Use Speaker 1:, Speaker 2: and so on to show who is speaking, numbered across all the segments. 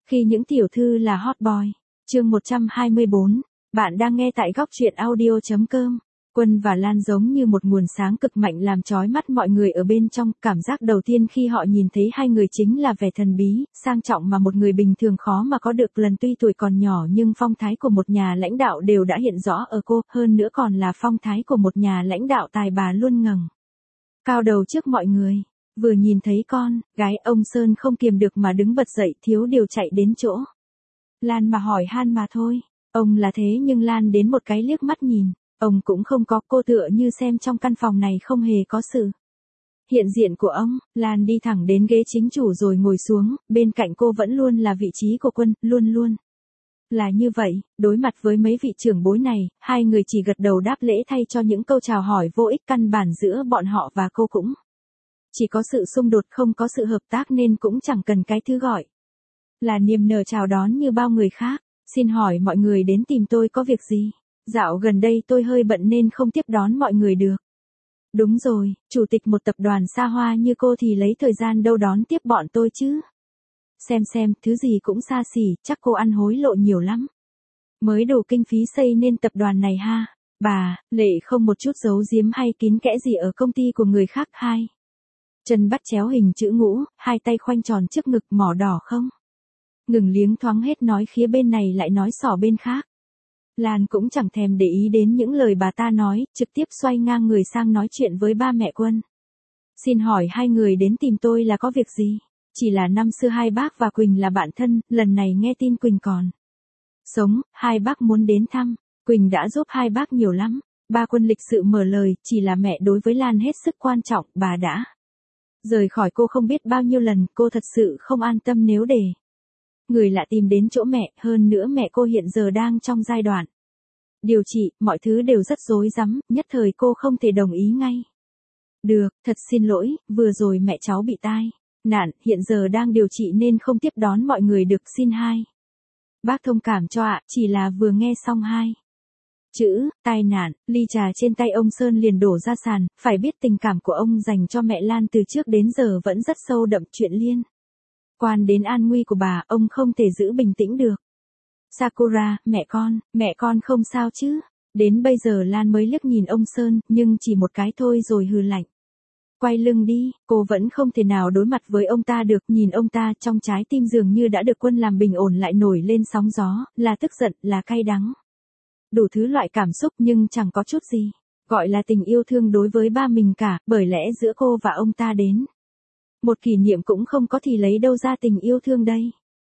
Speaker 1: Khi những tiểu thư là hot boy. Chương 124. Bạn đang nghe tại góc truyện audio.com. Quân và Lan giống như một nguồn sáng cực mạnh làm chói mắt mọi người ở bên trong. Cảm giác đầu tiên khi họ nhìn thấy hai người chính là vẻ thần bí, sang trọng mà một người bình thường khó mà có được. Lần tuy tuổi còn nhỏ nhưng phong thái của một nhà lãnh đạo đều đã hiện rõ ở cô, hơn nữa còn là phong thái của một nhà lãnh đạo tài bà luôn ngẩng cao đầu trước mọi người. Vừa nhìn thấy con gái, ông Sơn không kiềm được mà đứng bật dậy, thiếu điều chạy đến chỗ Lan mà hỏi han mà thôi. Ông là thế nhưng Lan đến một cái liếc mắt nhìn, ông cũng không có. Cô tựa như xem trong căn phòng này không hề có sự hiện diện của ông. Lan đi thẳng đến ghế chính chủ rồi ngồi xuống, bên cạnh cô vẫn luôn là vị trí của Quân, luôn luôn là như vậy. Đối mặt với mấy vị trưởng bối này, hai người chỉ gật đầu đáp lễ thay cho những câu chào hỏi vô ích. Căn bản giữa bọn họ và cô cũng chỉ có sự xung đột, không có sự hợp tác, nên cũng chẳng cần cái thứ gọi là niềm nở chào đón như bao người khác. Xin hỏi mọi người đến tìm tôi có việc gì? Dạo gần đây tôi hơi bận nên không tiếp đón mọi người được. Đúng rồi, chủ tịch một tập đoàn xa hoa như cô thì lấy thời gian đâu đón tiếp bọn tôi chứ? Xem, thứ gì cũng xa xỉ, chắc cô ăn hối lộ nhiều lắm. Mới đủ kinh phí xây nên tập đoàn này ha. Bà, Lệ không một chút giấu giếm hay kín kẽ gì ở công ty của người khác. Hai chân bắt chéo hình chữ ngũ, hai tay khoanh tròn trước ngực, mỏ đỏ không ngừng liếng thoáng hết nói khía bên này lại nói xỏ bên khác. Lan cũng chẳng thèm để ý đến những lời bà ta nói, trực tiếp xoay ngang người sang nói chuyện với ba mẹ Quân. Xin hỏi hai người đến tìm tôi là có việc gì? Chỉ là năm xưa hai bác và Quỳnh là bạn thân, lần này nghe tin Quỳnh còn sống, hai bác muốn đến thăm. Quỳnh đã giúp hai bác nhiều lắm. Ba Quân lịch sự mở lời, chỉ là mẹ đối với Lan hết sức quan trọng, bà đã rời khỏi cô không biết bao nhiêu lần, cô thật sự không an tâm nếu để người lạ tìm đến chỗ mẹ. Hơn nữa mẹ cô hiện giờ đang trong giai đoạn điều trị, mọi thứ đều rất rối rắm, nhất thời cô không thể đồng ý ngay. Được, thật xin lỗi, vừa rồi mẹ cháu bị tai nạn, hiện giờ đang điều trị nên không tiếp đón mọi người được, xin hai bác thông cảm cho ạ. Chỉ là vừa nghe xong hai chữ tai nạn, ly trà trên tay ông Sơn liền đổ ra sàn. Phải biết tình cảm của ông dành cho mẹ Lan từ trước đến giờ vẫn rất sâu đậm, chuyện liên quan đến an nguy của bà, ông không thể giữ bình tĩnh được. Sakura, mẹ con không sao chứ? Đến bây giờ Lan mới liếc nhìn ông Sơn, nhưng chỉ một cái thôi rồi hừ lạnh. Quay lưng đi, cô vẫn không thể nào đối mặt với ông ta được. Nhìn ông ta, trong trái tim dường như đã được Quân làm bình ổn lại nổi lên sóng gió, là tức giận, là cay đắng. Đủ thứ loại cảm xúc nhưng chẳng có chút gì gọi là tình yêu thương đối với ba mình cả, bởi lẽ giữa cô và ông ta đến một kỷ niệm cũng không có thì lấy đâu ra tình yêu thương đây.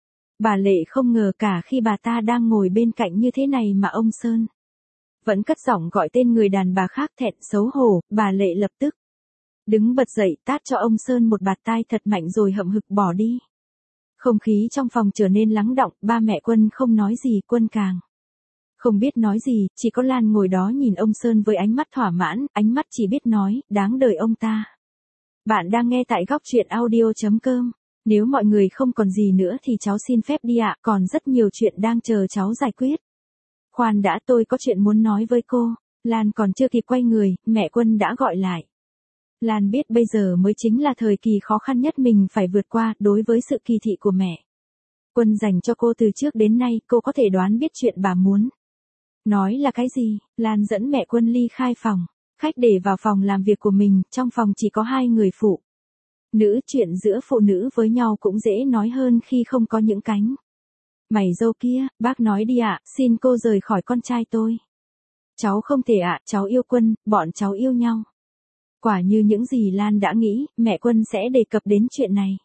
Speaker 1: Bà Lệ không ngờ cả khi bà ta đang ngồi bên cạnh như thế này mà ông Sơn vẫn cất giọng gọi tên người đàn bà khác. Thẹn xấu hổ, bà Lệ lập tức đứng bật dậy tát cho ông Sơn một bạt tai thật mạnh rồi hậm hực bỏ đi. Không khí trong phòng trở nên lắng đọng, ba mẹ Quân không nói gì, Quân càng không biết nói gì, chỉ có Lan ngồi đó nhìn ông Sơn với ánh mắt thỏa mãn, ánh mắt chỉ biết nói, đáng đời ông ta. Bạn đang nghe tại góc truyện audio.com. Nếu mọi người không còn gì nữa thì cháu xin phép đi ạ, còn rất nhiều chuyện đang chờ cháu giải quyết. Khoan đã, tôi có chuyện muốn nói với cô. Lan còn chưa kịp quay người, mẹ Quân đã gọi lại. Lan biết bây giờ mới chính là thời kỳ khó khăn nhất mình phải vượt qua. Đối với sự kỳ thị của mẹ Quân dành cho cô từ trước đến nay, cô có thể đoán biết chuyện bà muốn nói là cái gì. Lan dẫn mẹ Quân ly khai phòng khách để vào phòng làm việc của mình. Trong phòng chỉ có hai người phụ nữ, chuyện giữa phụ nữ với nhau cũng dễ nói hơn khi không có những cánh mày râu kia. Bác nói đi ạ, xin cô rời khỏi con trai tôi. Cháu không thể ạ, cháu yêu Quân, bọn cháu yêu nhau. Quả như những gì Lan đã nghĩ, mẹ Quân sẽ đề cập đến chuyện này.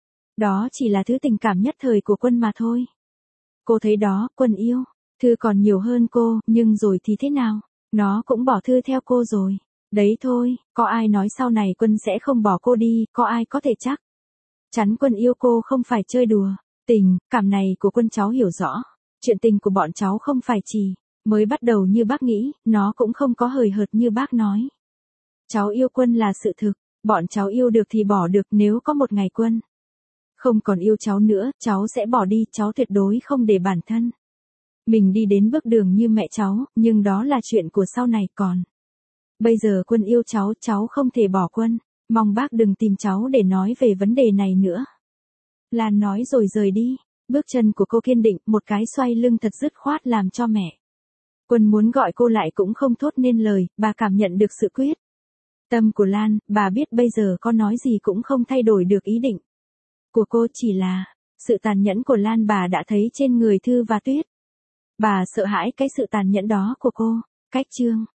Speaker 1: Đó chỉ là thứ tình cảm nhất thời của Quân mà thôi. Cô thấy đó, Quân yêu Thư còn nhiều hơn cô, nhưng rồi thì thế nào? Nó cũng bỏ Thư theo cô rồi. Đấy thôi, có ai nói sau này Quân sẽ không bỏ cô đi, có ai có thể chắc chắn Quân yêu cô không phải chơi đùa. Tình cảm này của Quân cháu hiểu rõ. Chuyện tình của bọn cháu không phải chỉ mới bắt đầu như bác nghĩ, nó cũng không có hời hợt như bác nói. Cháu yêu Quân là sự thực, bọn cháu yêu được thì bỏ được. Nếu có một ngày Quân không còn yêu cháu nữa, cháu sẽ bỏ đi. Cháu tuyệt đối không để bản thân mình đi đến bước đường như mẹ cháu, nhưng đó là chuyện của sau này. Còn bây giờ Quân yêu cháu, cháu không thể bỏ Quân. Mong bác đừng tìm cháu để nói về vấn đề này nữa. Lan nói rồi rời đi. Bước chân của cô kiên định, một cái xoay lưng thật dứt khoát làm cho mẹ Quân muốn gọi cô lại cũng không thốt nên lời, bà cảm nhận được sự quyết tâm của Lan, bà biết bây giờ có nói gì cũng không thay đổi được ý định của cô, chỉ là sự tàn nhẫn của Lan bà đã thấy trên người Thư và Tuyết. Bà sợ hãi cái sự tàn nhẫn đó của cô. Cách chương